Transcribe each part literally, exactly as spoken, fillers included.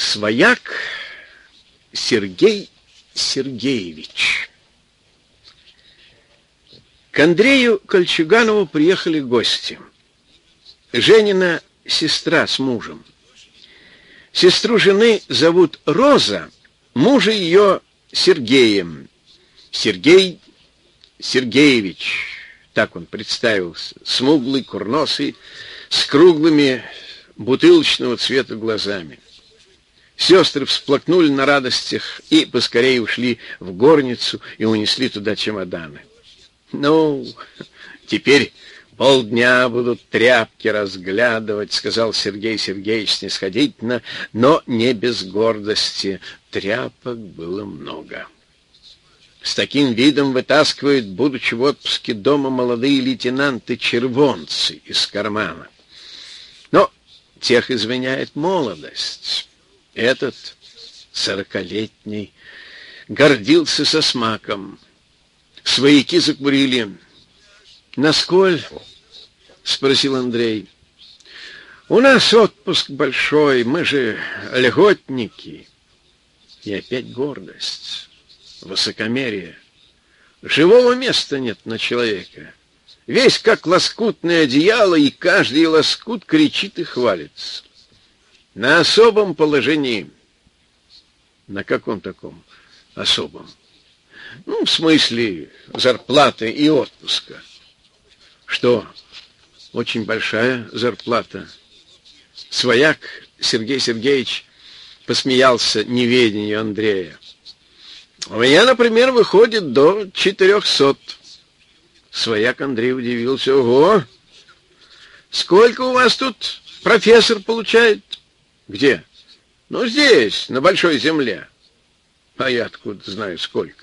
Свояк Сергей Сергеевич. К Андрею Кольчуганову приехали гости. Женина сестра с мужем. Сестру жены зовут Роза, мужа ее Сергеем. Сергей Сергеевич, так он представился, смуглый, курносый, с круглыми бутылочного цвета глазами. Сестры всплакнули на радостях и поскорее ушли в горницу и унесли туда чемоданы. «Ну, теперь полдня будут тряпки разглядывать», — сказал Сергей Сергеевич снисходительно, но не без гордости. Тряпок было много. С таким видом вытаскивают, будучи в отпуске дома, молодые лейтенанты-червонцы из кармана. Но тех извиняет молодость. Этот, сорокалетний, гордился со смаком. Свояки закурили. «Насколь?» — спросил Андрей. «У нас отпуск большой, мы же льготники». И опять гордость, высокомерие. Живого места нет на человека. Весь как лоскутное одеяло, и каждый лоскут кричит и хвалится. На особом положении. На каком таком особом? Ну, в смысле зарплаты и отпуска. Что? Очень большая зарплата. Свояк Сергей Сергеевич посмеялся неведению Андрея. У меня, например, выходит до четырехсот. Свояк Андрей удивился. Ого! Сколько у вас тут профессор получает? Где? Ну, здесь, на большой земле. А я откуда знаю, сколько?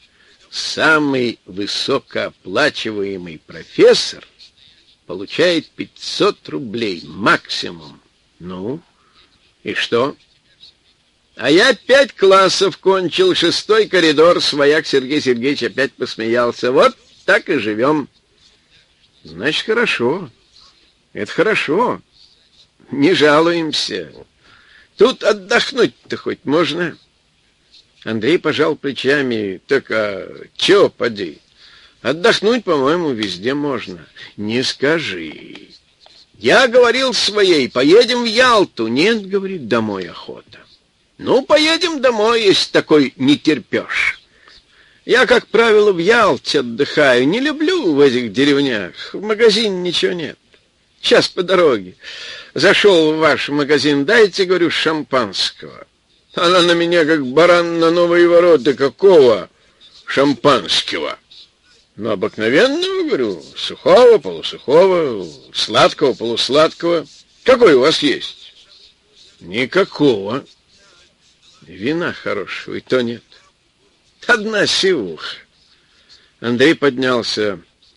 Самый высокооплачиваемый профессор получает пятьсот рублей максимум. Ну, и что? А я пять классов кончил, шестой коридор. Свояк Сергей Сергеевич опять посмеялся. Вот так и живем. Значит, хорошо. Это хорошо. Не жалуемся. Тут отдохнуть-то хоть можно. Андрей пожал плечами. Так, а чё, поди? Отдохнуть, по-моему, везде можно. Не скажи. Я говорил своей, поедем в Ялту. Нет, говорит, домой охота. Ну, поедем домой, если такой не терпёшь. Я, как правило, в Ялте отдыхаю. Не люблю в этих деревнях. В магазине ничего нет. Сейчас по дороге зашел в ваш магазин. Дайте, говорю, шампанского. Она на меня, как баран на новые ворота. Какого шампанского? Ну, обыкновенного, говорю, сухого, полусухого, сладкого, полусладкого. Какой у вас есть? Никакого. Вина хорошего и то нет. Одна сивуха. Андрей поднялся.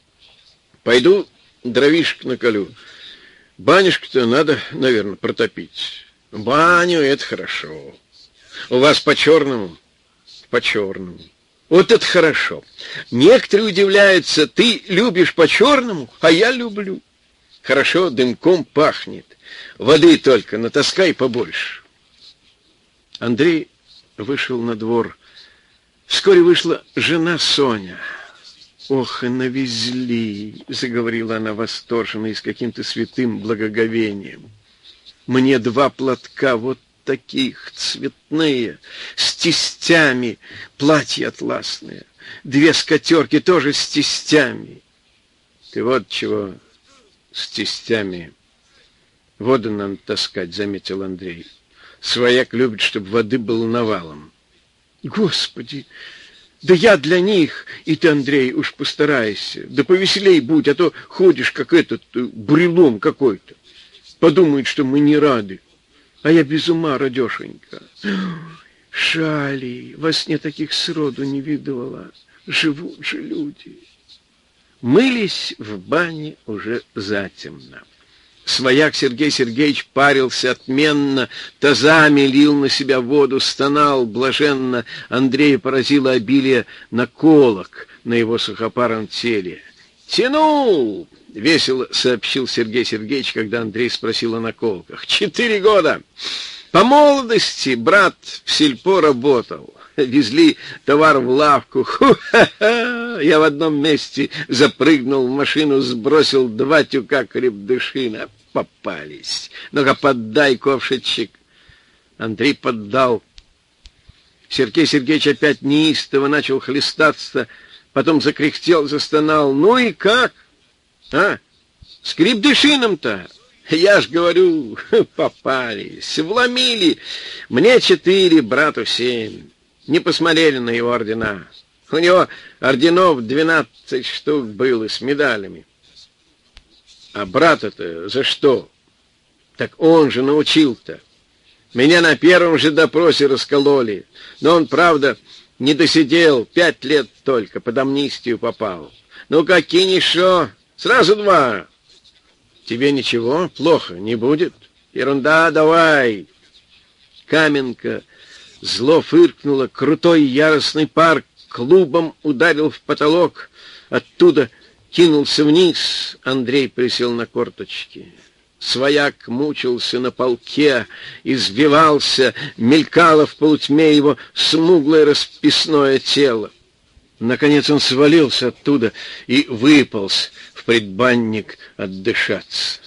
Пойду дровишек наколю. Банюшку-то надо, наверное, протопить. Баню — это хорошо. У вас по-черному? По-черному. Вот это хорошо. Некоторые удивляются, ты любишь по-черному, а я люблю. Хорошо дымком пахнет. Воды только натаскай побольше. Андрей вышел на двор. Вскоре вышла жена Соня. «Ох, и навезли!» — заговорила она восторженно и с каким-то святым благоговением. «Мне два платка вот таких, цветные, с тестями, платья атласные, две скатерки тоже с тестями». «Ты вот чего с тестями? Воду надо таскать», — заметил Андрей. «Свояк любит, чтобы воды было навалом». «Господи! Да я для них, и ты, Андрей, уж постарайся, да повеселей будь, а то ходишь, как этот, бурелом какой-то. Подумают, что мы не рады, а я без ума, радешенька. Шали, во сне таких сроду не видывала, живут же люди». Мылись в бане уже затемно. Свояк Сергей Сергеевич парился отменно, тазами лил на себя воду, стонал блаженно. Андрея поразило обилие наколок на его сухопаром теле. «Тянул!» — весело сообщил Сергей Сергеевич, когда Андрей спросил о наколках. «Четыре года! По молодости брат в сельпо работал. Везли товар в лавку. Ху-ха-ха! Я в одном месте запрыгнул в машину, сбросил два тюка крепдышина. Попались. Ну-ка, поддай, ковшичек. Андрей поддал. Сергей Сергеевич опять неистово начал хлестаться, потом закряхтел, застонал. Ну и как? А? С крепдышином-то? Я ж говорю, попались, вломили. Мне четыре, брату семь. Не посмотрели на его ордена. У него орденов двенадцать штук было с медалями. А брата-то за что? Так он же научил-то. Меня на первом же допросе раскололи. Но он, правда, не досидел, пять лет только, под амнистию попал. Ну, какие шо? Сразу два. Тебе ничего? Плохо не будет? Ерунда, давай. Каменка зло фыркнула, крутой яростный пар клубом ударил в потолок, оттуда кинулся вниз. Андрей присел на корточки. Свояк мучился на полке, извивался, мелькало в полутьме его смуглое расписное тело. Наконец он свалился оттуда и выполз в предбанник отдышаться.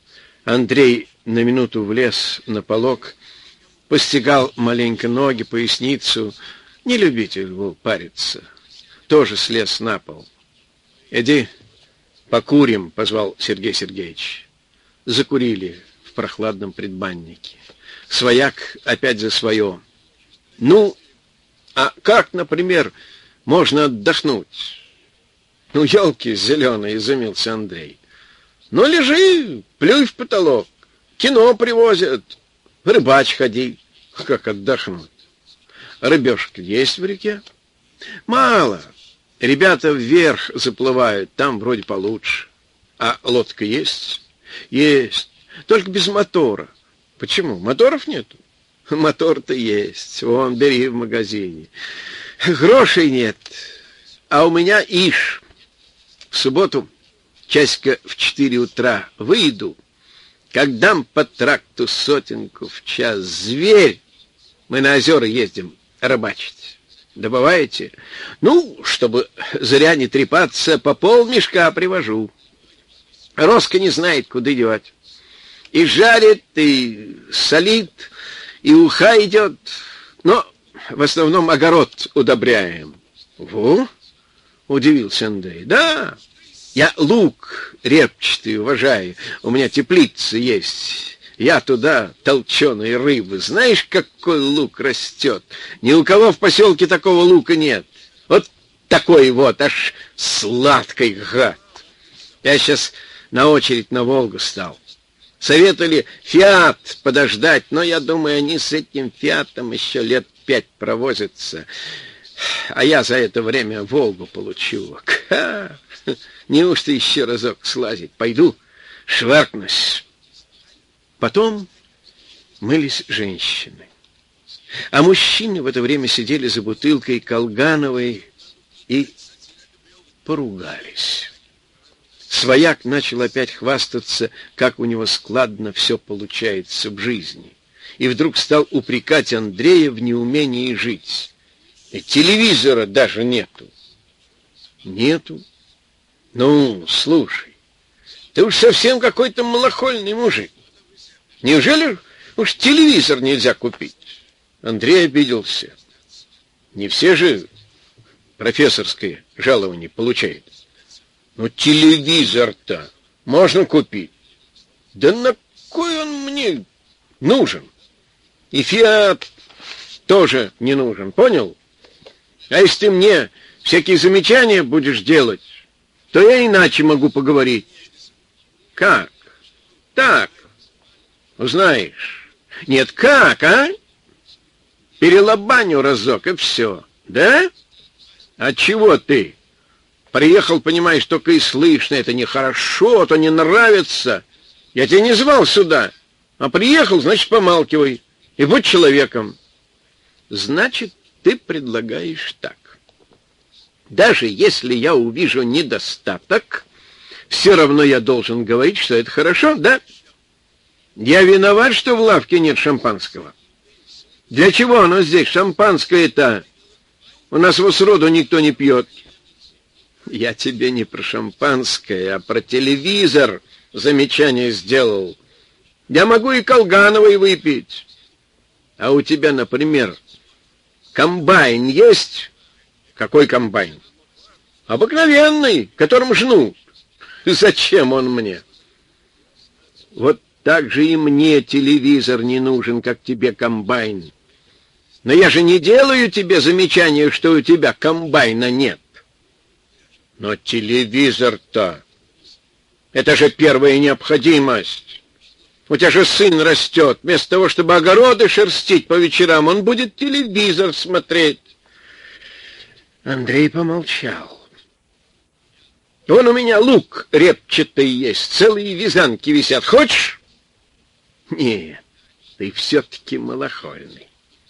Андрей на минуту влез на полок, постигал маленько ноги, поясницу. Не любитель был париться. Тоже слез на пол. — Иди, покурим, — позвал Сергей Сергеевич. Закурили в прохладном предбаннике. Свояк опять за свое. — Ну, а как, например, можно отдохнуть? — Ну, елки зеленые, — изумился Андрей. — Ну, лежи, плюй в потолок. Кино привозят. Рыбач ходи. Как отдохнуть? Рыбешек есть в реке? Мало. Ребята вверх заплывают, там вроде получше. А лодка есть? Есть. Только без мотора. Почему? Моторов нету? Мотор-то есть. Вон, бери в магазине. Грошей нет. А у меня ишь. В субботу часика в четыре утра выйду. Как дам по тракту сотенку в час. Зверь! Мы на озера ездим рыбачить. Добываете? Ну, чтобы зря не трепаться, по полмешка привожу. Роска не знает, куда девать. И жарит, и солит, и уха идет. Но в основном огород удобряем. Во? Удивился Андрей. Да, я лук репчатый уважаю. У меня теплица есть. Я туда толченой рыбы. Знаешь, какой лук растет? Ни у кого в поселке такого лука нет. Вот такой вот, аж сладкий гад. Я сейчас на очередь на Волгу стал. Советовали «Фиат» подождать, но я думаю, они с этим «Фиатом» еще лет пять провозятся. А я за это время Волгу получу. Ха! Неужто еще разок слазить? Пойду шваркнусь. Потом мылись женщины. А мужчины в это время сидели за бутылкой Колгановой и поругались. Свояк начал опять хвастаться, как у него складно все получается в жизни. И вдруг стал упрекать Андрея в неумении жить. И телевизора даже нету. Нету? Ну, слушай, ты уж совсем какой-то малохольный мужик. Неужели уж телевизор нельзя купить? Андрей обиделся. Не все же профессорское жалование получают. Ну, телевизор-то можно купить. Да на кой он мне нужен? И «Фиат» тоже не нужен, понял? А если ты мне всякие замечания будешь делать, то я иначе могу поговорить. Как? Так. Узнаешь. Нет, как, а? Перелобаню разок, и все. Да? А чего ты? Приехал, понимаешь, только и слышно, это нехорошо, то не нравится. Я тебя не звал сюда, а приехал, значит, помалкивай. И будь человеком. Значит, ты предлагаешь так. Даже если я увижу недостаток, все равно я должен говорить, что это хорошо, да? Я виноват, что в лавке нет шампанского. Для чего оно здесь? Шампанское-то. У нас его сроду никто не пьет. Я тебе не про шампанское, а про телевизор замечание сделал. Я могу и Колгановой выпить. А у тебя, например, комбайн есть? Какой комбайн? Обыкновенный, которым жнут. Зачем он мне? Вот так же и мне телевизор не нужен, как тебе комбайн. Но я же не делаю тебе замечания, что у тебя комбайна нет. Но телевизор-то, это же первая необходимость. У тебя же сын растет. Вместо того, чтобы огороды шерстить по вечерам, он будет телевизор смотреть. Андрей помолчал. Вон у меня лук репчатый есть, целые вязанки висят. Хочешь? Нет, ты все-таки малохольный.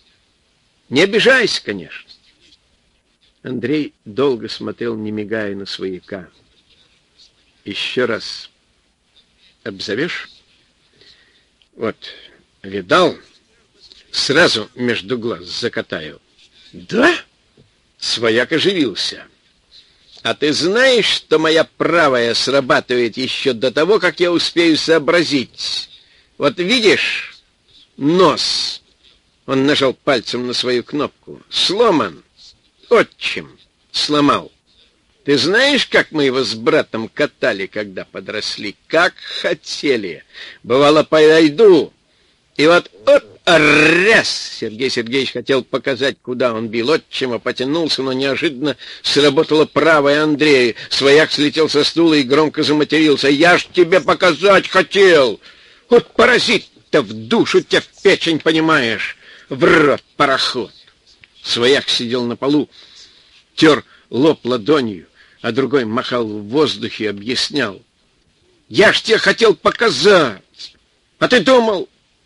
Не обижайся, конечно. Андрей долго смотрел, не мигая, на свояка. Еще раз обзовешь? Вот, видал? Сразу между глаз закатаю. Да? Свояк оживился. А ты знаешь, что моя правая срабатывает еще до того, как я успею сообразить? Вот видишь, нос. Он нажал пальцем на свою кнопку. Сломан. Отчим сломал. Ты знаешь, как мы его с братом катали, когда подросли? Как хотели. Бывало, пойду. И вот, оп, раз! Сергей Сергеевич хотел показать, куда он бил. Отчима потянулся, но неожиданно сработала правая Андрея. Свояк слетел со стула и громко заматерился. Я ж тебе показать хотел! Вот паразит-то в душу тебя в печень, понимаешь? В рот пароход. Свояк сидел на полу, тер лоб ладонью, а другой махал в воздухе и объяснял. Я ж тебе хотел показать, а ты думал...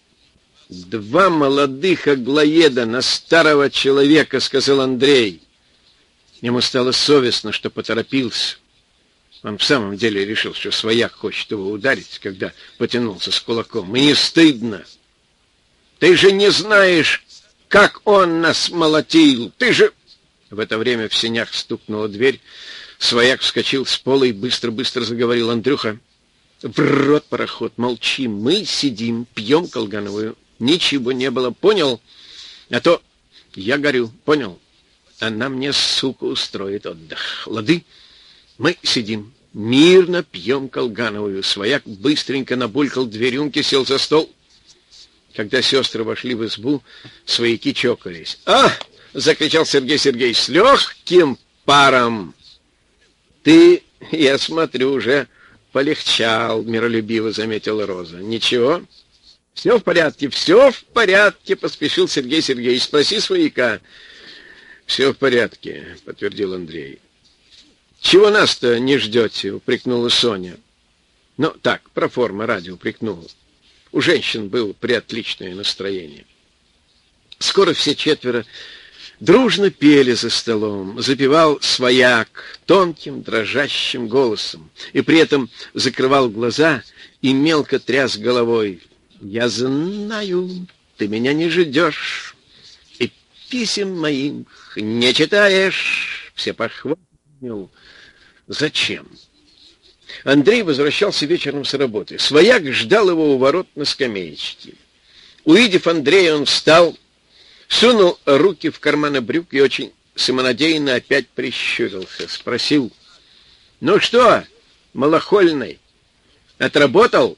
Два молодых аглоеда на старого человека, сказал Андрей. Ему стало совестно, что поторопился. Он в самом деле решил, что свояк хочет его ударить, когда потянулся с кулаком. И не стыдно. Ты же не знаешь, как он нас молотил. Ты же... В это время в сенях стукнула дверь. Свояк вскочил с пола и быстро-быстро заговорил. Андрюха, в рот пароход, молчи. Мы сидим, пьем колгановую. Ничего не было, понял? А то я горю, понял? Она мне, сука, устроит отдых. Лады? Мы сидим, мирно пьем колгановую. Свояк быстренько набулькал две рюмки, сел за стол. Когда сестры вошли в избу, свояки чокались. «А!» — закричал Сергей Сергеевич с легким паром. «Ты, я смотрю, уже полегчал», — миролюбиво заметила Роза. «Ничего?» «Все в порядке, все в порядке», — поспешил Сергей Сергеевич. «Спроси свояка». «Все в порядке», — подтвердил Андрей. «Чего нас-то не ждете?» — упрекнула Соня. «Ну, так, проформа ради упрекнула. У женщин было приотличное настроение». Скоро все четверо дружно пели за столом. Запевал свояк тонким, дрожащим голосом, и при этом закрывал глаза и мелко тряс головой. «Я знаю, ты меня не ждешь, и писем моих не читаешь». Все похвалил. Зачем? Андрей возвращался вечером с работы. Свояк ждал его у ворот на скамеечке. Увидев Андрея, он встал, сунул руки в карманы брюк и очень самонадеянно опять прищурился. Спросил: «Ну что, малохольный, отработал?»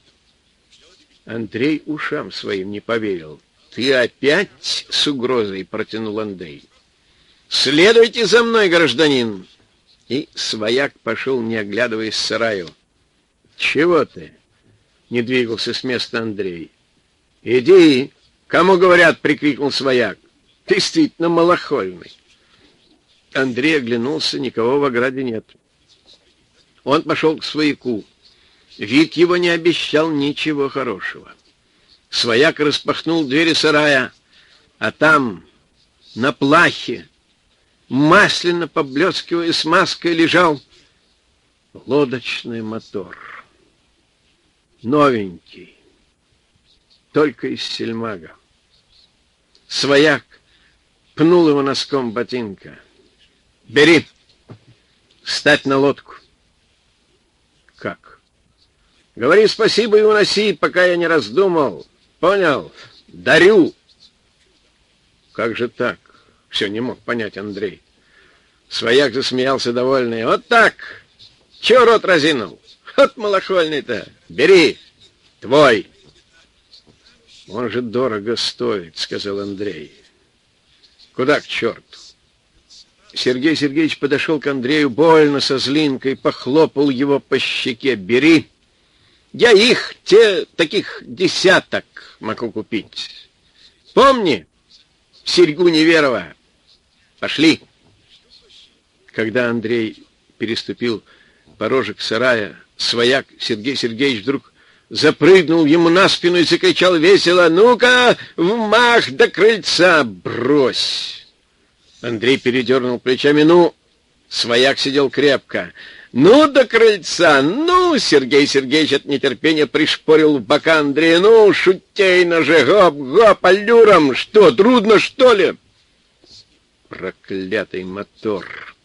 Андрей ушам своим не поверил. «Ты опять?» — с угрозой протянул Андрей. «Следуйте за мной, гражданин!» И свояк пошел, не оглядываясь, в сараю. «Чего ты?» — не двигался с места Андрей. «Иди! Кому говорят?» — прикрикнул свояк. «Действительно малохольный!» Андрей оглянулся, никого в ограде нет. Он пошел к свояку. Вид его не обещал ничего хорошего. Свояк распахнул двери сарая, а там, на плахе, масляно поблескивая смазкой, лежал лодочный мотор. Новенький, только из сельмага. Свояк пнул его носком ботинка. «Бери! Ставь на лодку!» «Как?» «Говори спасибо и уноси, пока я не раздумал. Понял? Дарю!» «Как же так?» — все не мог понять Андрей. Свояк засмеялся довольный. «Вот так! Чего рот разинул? Вот малохольный-то! Бери! Твой!» «Он же дорого стоит», — сказал Андрей. «Куда к черту?» Сергей Сергеевич подошел к Андрею больно со злинкой, похлопал его по щеке. «Бери! Я их, те, таких десяток могу купить. Помни, серьгу Неверова. Пошли!» Когда Андрей переступил порожек сарая, свояк Сергей Сергеевич вдруг запрыгнул ему на спину и закричал весело: «Ну-ка, вмах до крыльца! Брось!» Андрей передернул плечами. «Ну!» Свояк сидел крепко. «Ну, до крыльца! Ну!» Сергей Сергеевич от нетерпения пришпорил в бока Андрея. «Ну, шутейно же! Гоп-гоп, аллюром! Что, трудно, что ли?» Проклятый мотор!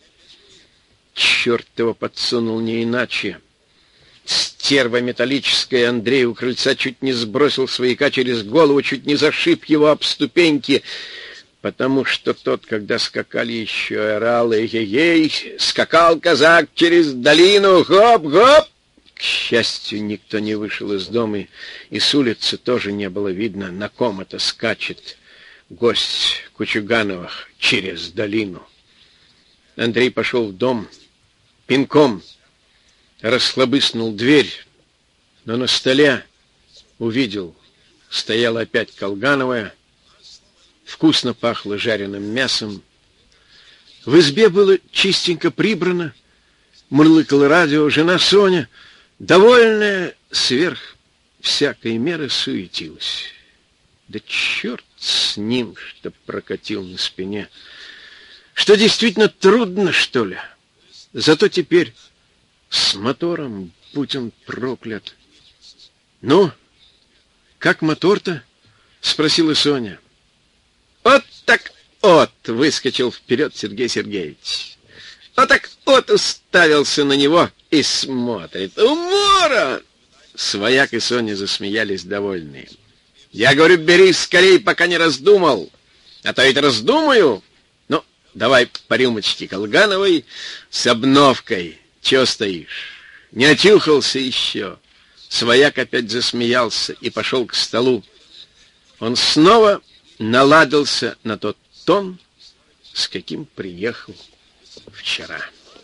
Черт его подсунул, не иначе. Стерва металлическая. Андрей у крыльца чуть не сбросил свояка через голову, чуть не зашиб его об ступеньки, потому что тот, когда скакали, еще орал: «Эй-эй-эй! Скакал казак через долину! Гоп-гоп!» К счастью, никто не вышел из дома, и с улицы тоже не было видно, на ком это скачет гость Кучугановых через долину. Андрей пошел в дом, пинком расхлобыснул дверь, но на столе увидел, стояла опять Колгановая, вкусно пахло жареным мясом. В избе было чистенько прибрано, мурлыкало радио, жена Соня, довольная сверх всякой меры, суетилась. Да черт с ним, что прокатил на спине. Что действительно трудно, что ли? Зато теперь с мотором, будь он проклят. «Ну, как мотор-то?» — спросила Соня. «Вот так от!» — выскочил вперед Сергей Сергеевич. «Вот так от!» — уставился на него и смотрит. «Умора!» Свояк и Соня засмеялись довольные. «Я говорю, бери скорей, пока не раздумал. А то ведь раздумаю. Ну, давай по рюмочке Колгановой с обновкой. Чего стоишь? Не очухался еще?» Свояк опять засмеялся и пошел к столу. Он снова наладился на тот тон, с каким приехал вчера.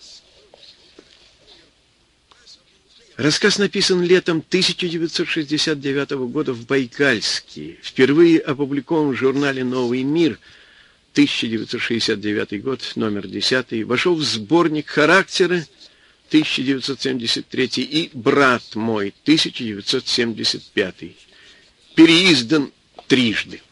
Рассказ написан летом тысяча девятьсот шестьдесят девятого года в Байкальске. Впервые опубликован в журнале «Новый мир», тысяча девятьсот шестьдесят девятый год, номер десятый. Вошел в сборник «Характеры», тысяча девятьсот семьдесят третий, и «Брат мой», тысяча девятьсот семьдесят пятый. Переиздан трижды.